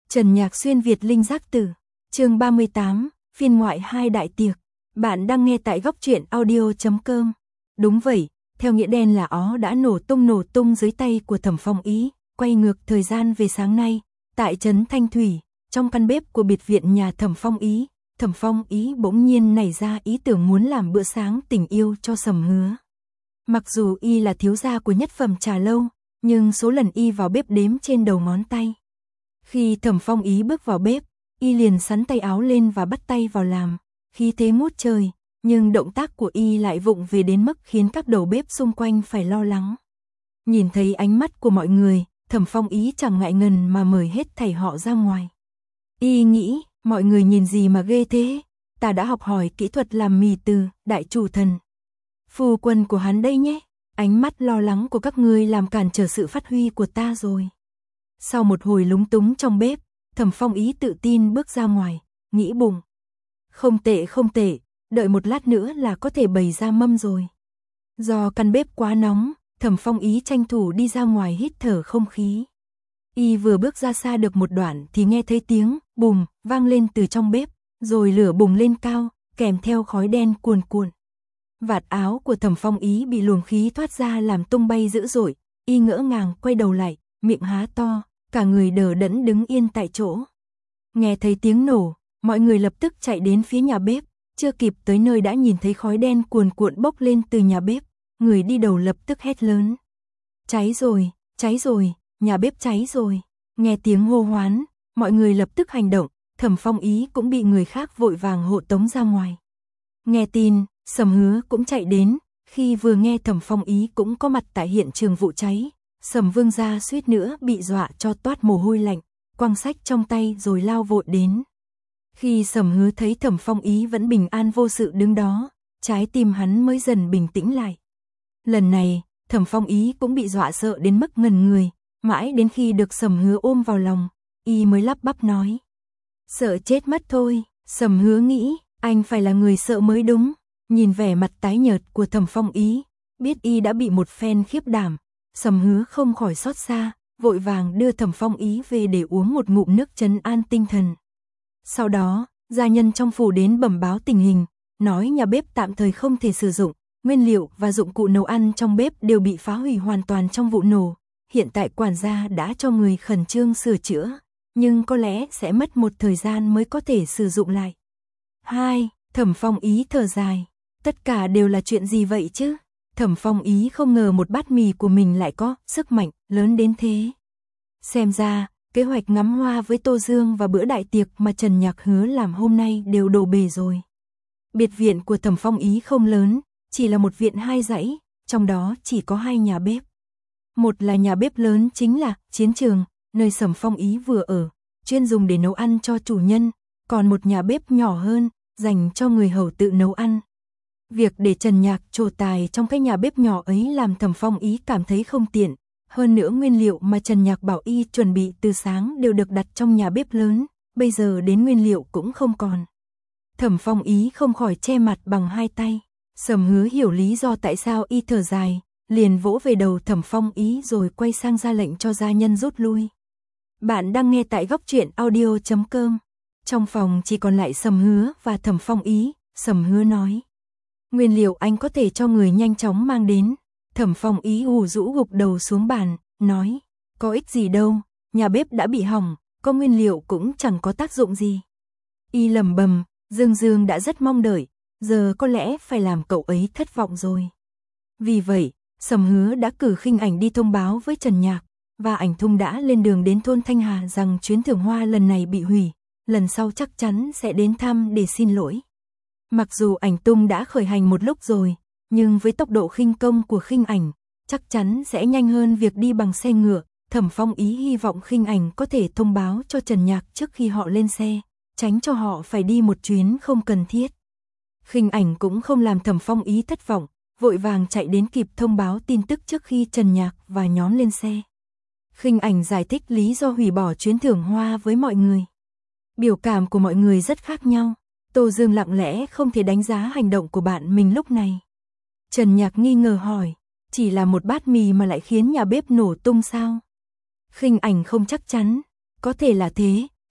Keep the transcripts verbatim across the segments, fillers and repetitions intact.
Trần Nhạc Xuyên Việt Linh Giác Tử, chương ba mươi tám, phiên ngoại hai đại tiệc. Bạn đang nghe tại góc truyện audio chấm com. Đúng vậy, theo nghĩa đen là ó đã nổ tung nổ tung dưới tay của Thẩm Phong Ý, quay ngược thời gian về sáng nay, tại trấn Thanh Thủy, trong căn bếp của biệt viện nhà Thẩm Phong Ý, Thẩm Phong Ý bỗng nhiên nảy ra ý tưởng muốn làm bữa sáng tình yêu cho Sầm Hứa. Mặc dù y là thiếu gia của nhất phẩm trà lâu, nhưng số lần y vào bếp đếm trên đầu ngón tay. Khi Thẩm Phong Ý bước vào bếp, y liền sắn tay áo lên và bắt tay vào làm, khí thế ngút trời, nhưng động tác của y lại vụng về đến mức khiến các đầu bếp xung quanh phải lo lắng. Nhìn thấy ánh mắt của mọi người, Thẩm Phong Ý chẳng ngại ngần mà mời hết thảy họ ra ngoài. Y nghĩ, mọi người nhìn gì mà ghê thế, ta đã học hỏi kỹ thuật làm mì từ đại chủ thần. Phu quân của hắn đây nhé, ánh mắt lo lắng của các ngươi làm cản trở sự phát huy của ta rồi. Sau một hồi lúng túng trong bếp, Thẩm Phong Ý tự tin bước ra ngoài, nghĩ bụng. Không tệ không tệ, đợi một lát nữa là có thể bày ra mâm rồi. Do căn bếp quá nóng, Thẩm Phong Ý tranh thủ đi ra ngoài hít thở không khí. Y vừa bước ra xa được một đoạn thì nghe thấy tiếng bùm vang lên từ trong bếp, rồi lửa bùng lên cao, kèm theo khói đen cuồn cuộn. Vạt áo của Thẩm Phong Ý bị luồng khí thoát ra làm tung bay dữ dội, y ngỡ ngàng quay đầu lại, miệng há to, cả người đờ đẫn đứng yên tại chỗ. Nghe thấy tiếng nổ, mọi người lập tức chạy đến phía nhà bếp, chưa kịp tới nơi đã nhìn thấy khói đen cuồn cuộn bốc lên từ nhà bếp, người đi đầu lập tức hét lớn. Cháy rồi, cháy rồi, nhà bếp cháy rồi. Nghe tiếng hô hoán, mọi người lập tức hành động, Thẩm Phong Ý cũng bị người khác vội vàng hộ tống ra ngoài. Nghe tin, Sầm Hứa cũng chạy đến, khi vừa nghe Thẩm Phong Ý cũng có mặt tại hiện trường vụ cháy, Sầm Vương gia suýt nữa bị dọa cho toát mồ hôi lạnh, quăng sách trong tay rồi lao vội đến. Khi Sầm Hứa thấy Thẩm Phong Ý vẫn bình an vô sự đứng đó, trái tim hắn mới dần bình tĩnh lại. Lần này, Thẩm Phong Ý cũng bị dọa sợ đến mức ngẩn người, mãi đến khi được Sầm Hứa ôm vào lòng, y mới lắp bắp nói. Sợ chết mất thôi. Sầm Hứa nghĩ, anh phải là người sợ mới đúng. Nhìn vẻ mặt tái nhợt của Thẩm Phong Ý, biết y đã bị một phen khiếp đảm, Sầm Hứa không khỏi xót xa, vội vàng đưa Thẩm Phong Ý về để uống một ngụm nước trấn an tinh thần. Sau đó, gia nhân trong phủ đến bẩm báo tình hình, nói nhà bếp tạm thời không thể sử dụng, nguyên liệu và dụng cụ nấu ăn trong bếp đều bị phá hủy hoàn toàn trong vụ nổ. Hiện tại quản gia đã cho người khẩn trương sửa chữa, nhưng có lẽ sẽ mất một thời gian mới có thể sử dụng lại. Hai, Thẩm Phong Ý thở dài. Tất cả đều là chuyện gì vậy chứ? Thẩm Phong Ý không ngờ một bát mì của mình lại có sức mạnh lớn đến thế. Xem ra, kế hoạch ngắm hoa với Tô Dương và bữa đại tiệc mà Trần Nhạc hứa làm hôm nay đều đổ bể rồi. Biệt viện của Thẩm Phong Ý không lớn, chỉ là một viện hai dãy, trong đó chỉ có hai nhà bếp. Một là nhà bếp lớn chính là chiến trường, nơi Thẩm Phong Ý vừa ở, chuyên dùng để nấu ăn cho chủ nhân, còn một nhà bếp nhỏ hơn, dành cho người hầu tự nấu ăn. Việc để Trần Nhạc trổ tài trong cái nhà bếp nhỏ ấy làm Thẩm Phong Ý cảm thấy không tiện, hơn nữa nguyên liệu mà Trần Nhạc bảo y chuẩn bị từ sáng đều được đặt trong nhà bếp lớn, bây giờ đến nguyên liệu cũng không còn. Thẩm Phong Ý không khỏi che mặt bằng hai tay. Sầm Hứa hiểu lý do tại sao y thở dài, liền vỗ về đầu Thẩm Phong Ý rồi quay sang ra lệnh cho gia nhân rút lui. Bạn đang nghe tại góc truyện audio chấm com. Trong phòng chỉ còn lại Sầm Hứa và Thẩm Phong Ý, Sầm Hứa nói. Nguyên liệu anh có thể cho người nhanh chóng mang đến. Thẩm Phong Ý hù rũ gục đầu xuống bàn, nói. Có ích gì đâu, nhà bếp đã bị hỏng, có nguyên liệu cũng chẳng có tác dụng gì. Y lẩm bẩm, Dương Dương đã rất mong đợi, giờ có lẽ phải làm cậu ấy thất vọng rồi. Vì vậy, Sầm Hứa đã cử Khinh Ảnh đi thông báo với Trần Nhạc, và Ảnh Thung đã lên đường đến thôn Thanh Hà rằng chuyến thưởng hoa lần này bị hủy, lần sau chắc chắn sẽ đến thăm để xin lỗi. Mặc dù Ảnh Tung đã khởi hành một lúc rồi, nhưng với tốc độ khinh công của Khinh Ảnh, chắc chắn sẽ nhanh hơn việc đi bằng xe ngựa. Thẩm Phong Ý hy vọng Khinh Ảnh có thể thông báo cho Trần Nhạc trước khi họ lên xe, tránh cho họ phải đi một chuyến không cần thiết. Khinh Ảnh cũng không làm Thẩm Phong Ý thất vọng, vội vàng chạy đến kịp thông báo tin tức trước khi Trần Nhạc và nhóm lên xe. Khinh Ảnh giải thích lý do hủy bỏ chuyến thưởng hoa với mọi người. Biểu cảm của mọi người rất khác nhau. Tô Dương lặng lẽ không thể đánh giá hành động của bạn mình lúc này. Trần Nhạc nghi ngờ hỏi, chỉ là một bát mì mà lại khiến nhà bếp nổ tung sao? Khinh Ảnh không chắc chắn, có thể là thế,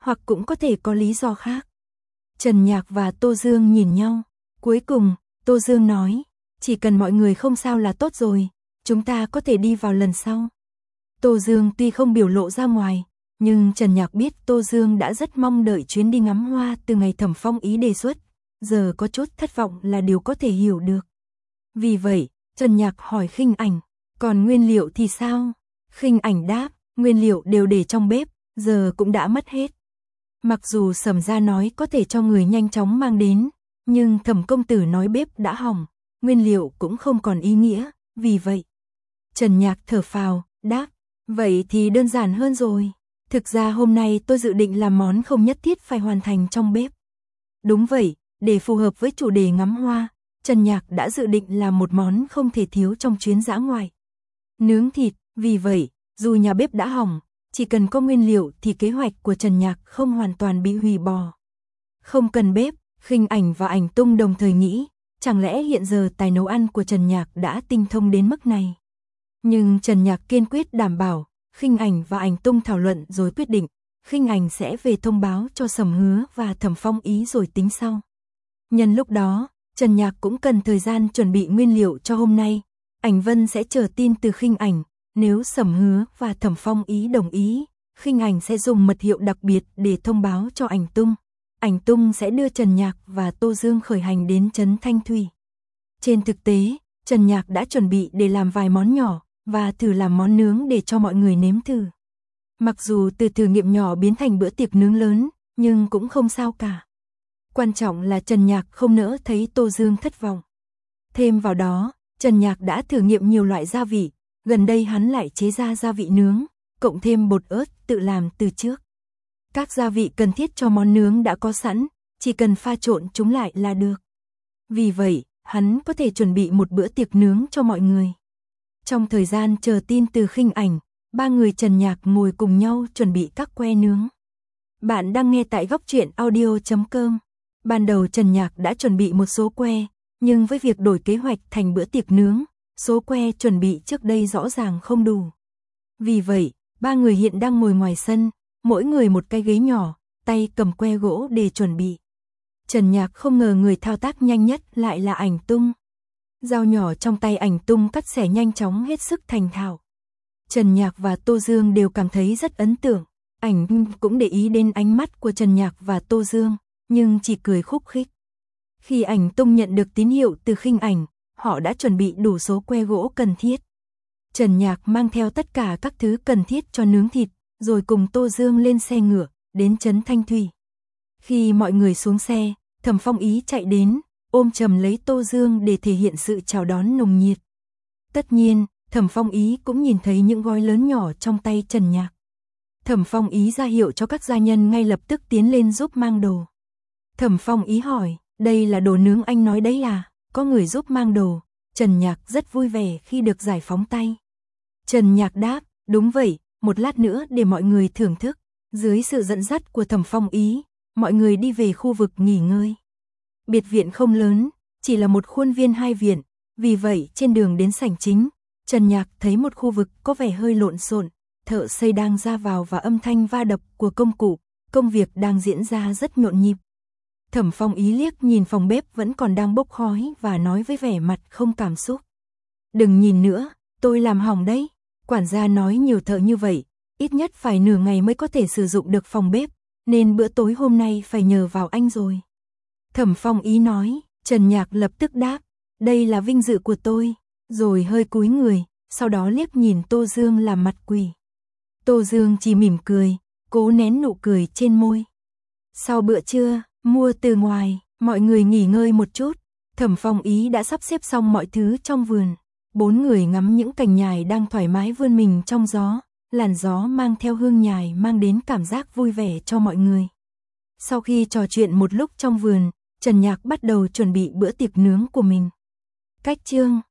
hoặc cũng có thể có lý do khác. Trần Nhạc và Tô Dương nhìn nhau. Cuối cùng, Tô Dương nói, chỉ cần mọi người không sao là tốt rồi, chúng ta có thể đi vào lần sau. Tô Dương tuy không biểu lộ ra ngoài, nhưng Trần Nhạc biết Tô Dương đã rất mong đợi chuyến đi ngắm hoa từ ngày Thẩm Phong Ý đề xuất, giờ có chút thất vọng là điều có thể hiểu được. Vì vậy, Trần Nhạc hỏi Khinh Ảnh, còn nguyên liệu thì sao? Khinh Ảnh đáp, nguyên liệu đều để trong bếp, giờ cũng đã mất hết. Mặc dù Sầm gia nói có thể cho người nhanh chóng mang đến, nhưng Thẩm công tử nói bếp đã hỏng, nguyên liệu cũng không còn ý nghĩa, vì vậy. Trần Nhạc thở phào, đáp, vậy thì đơn giản hơn rồi. Thực ra hôm nay tôi dự định làm món không nhất thiết phải hoàn thành trong bếp. Đúng vậy, để phù hợp với chủ đề ngắm hoa, Trần Nhạc đã dự định làm một món không thể thiếu trong chuyến dã ngoại. Nướng thịt, vì vậy, dù nhà bếp đã hỏng, chỉ cần có nguyên liệu thì kế hoạch của Trần Nhạc không hoàn toàn bị hủy bỏ. Không cần bếp, Khinh Ảnh và Ảnh Tung đồng thời nghĩ, chẳng lẽ hiện giờ tài nấu ăn của Trần Nhạc đã tinh thông đến mức này. Nhưng Trần Nhạc kiên quyết đảm bảo, Khinh Ảnh và Ảnh Tung thảo luận rồi quyết định, Khinh Ảnh sẽ về thông báo cho Sầm Hứa và Thẩm Phong Ý rồi tính sau. Nhân lúc đó, Trần Nhạc cũng cần thời gian chuẩn bị nguyên liệu cho hôm nay. Ảnh Vân sẽ chờ tin từ Khinh Ảnh, nếu Sầm Hứa và Thẩm Phong Ý đồng ý, Khinh Ảnh sẽ dùng mật hiệu đặc biệt để thông báo cho Ảnh Tung. Ảnh Tung sẽ đưa Trần Nhạc và Tô Dương khởi hành đến trấn Thanh Thủy. Trên thực tế, Trần Nhạc đã chuẩn bị để làm vài món nhỏ và thử làm món nướng để cho mọi người nếm thử. Mặc dù từ thử nghiệm nhỏ biến thành bữa tiệc nướng lớn, nhưng cũng không sao cả. Quan trọng là Trần Nhạc không nỡ thấy Tô Dương thất vọng. Thêm vào đó, Trần Nhạc đã thử nghiệm nhiều loại gia vị, gần đây hắn lại chế ra gia vị nướng, cộng thêm bột ớt tự làm từ trước. Các gia vị cần thiết cho món nướng đã có sẵn, chỉ cần pha trộn chúng lại là được. Vì vậy, hắn có thể chuẩn bị một bữa tiệc nướng cho mọi người. Trong thời gian chờ tin từ Khinh Ảnh, ba người Trần Nhạc ngồi cùng nhau chuẩn bị các que nướng. Bạn đang nghe tại góc truyện audio chấm com. Ban đầu Trần Nhạc đã chuẩn bị một số que, nhưng với việc đổi kế hoạch thành bữa tiệc nướng, số que chuẩn bị trước đây rõ ràng không đủ. Vì vậy, ba người hiện đang ngồi ngoài sân, mỗi người một cái ghế nhỏ, tay cầm que gỗ để chuẩn bị. Trần Nhạc không ngờ người thao tác nhanh nhất lại là Ảnh Tung. Dao nhỏ trong tay Ảnh Tung cắt xẻ nhanh chóng hết sức thành thạo. Trần Nhạc và Tô Dương đều cảm thấy rất ấn tượng. Ảnh cũng để ý đến ánh mắt của Trần Nhạc và Tô Dương, nhưng chỉ cười khúc khích. Khi Ảnh Tung nhận được tín hiệu từ Khinh Ảnh, họ đã chuẩn bị đủ số que gỗ cần thiết. Trần Nhạc mang theo tất cả các thứ cần thiết cho nướng thịt, rồi cùng Tô Dương lên xe ngựa, đến trấn Thanh Thủy. Khi mọi người xuống xe, Thẩm Phong Ý chạy đến, ôm chầm lấy Tô Dương để thể hiện sự chào đón nồng nhiệt. Tất nhiên, Thẩm Phong Ý cũng nhìn thấy những gói lớn nhỏ trong tay Trần Nhạc. Thẩm Phong Ý ra hiệu cho các gia nhân ngay lập tức tiến lên giúp mang đồ. Thẩm Phong Ý hỏi, đây là đồ nướng anh nói đấy à? Có người giúp mang đồ. Trần Nhạc rất vui vẻ khi được giải phóng tay. Trần Nhạc đáp, đúng vậy, một lát nữa để mọi người thưởng thức. Dưới sự dẫn dắt của Thẩm Phong Ý, mọi người đi về khu vực nghỉ ngơi. Biệt viện không lớn, chỉ là một khuôn viên hai viện, vì vậy trên đường đến sảnh chính, Trần Nhạc thấy một khu vực có vẻ hơi lộn xộn, thợ xây đang ra vào và âm thanh va đập của công cụ, công việc đang diễn ra rất nhộn nhịp. Thẩm Phong Ý liếc nhìn phòng bếp vẫn còn đang bốc khói và nói với vẻ mặt không cảm xúc. Đừng nhìn nữa, tôi làm hỏng đấy. Quản gia nói nhiều thợ như vậy, ít nhất phải nửa ngày mới có thể sử dụng được phòng bếp, nên bữa tối hôm nay phải nhờ vào anh rồi. Thẩm Phong Ý nói, Trần Nhạc lập tức đáp, đây là vinh dự của tôi, rồi hơi cúi người, sau đó liếc nhìn Tô Dương làm mặt quỷ. Tô Dương chỉ mỉm cười, cố nén nụ cười trên môi. Sau bữa trưa, mua từ ngoài, mọi người nghỉ ngơi một chút, Thẩm Phong Ý đã sắp xếp xong mọi thứ trong vườn. Bốn người ngắm những cành nhài đang thoải mái vươn mình trong gió, làn gió mang theo hương nhài mang đến cảm giác vui vẻ cho mọi người. Sau khi trò chuyện một lúc trong vườn, Trần Nhạc bắt đầu chuẩn bị bữa tiệc nướng của mình. Cách chương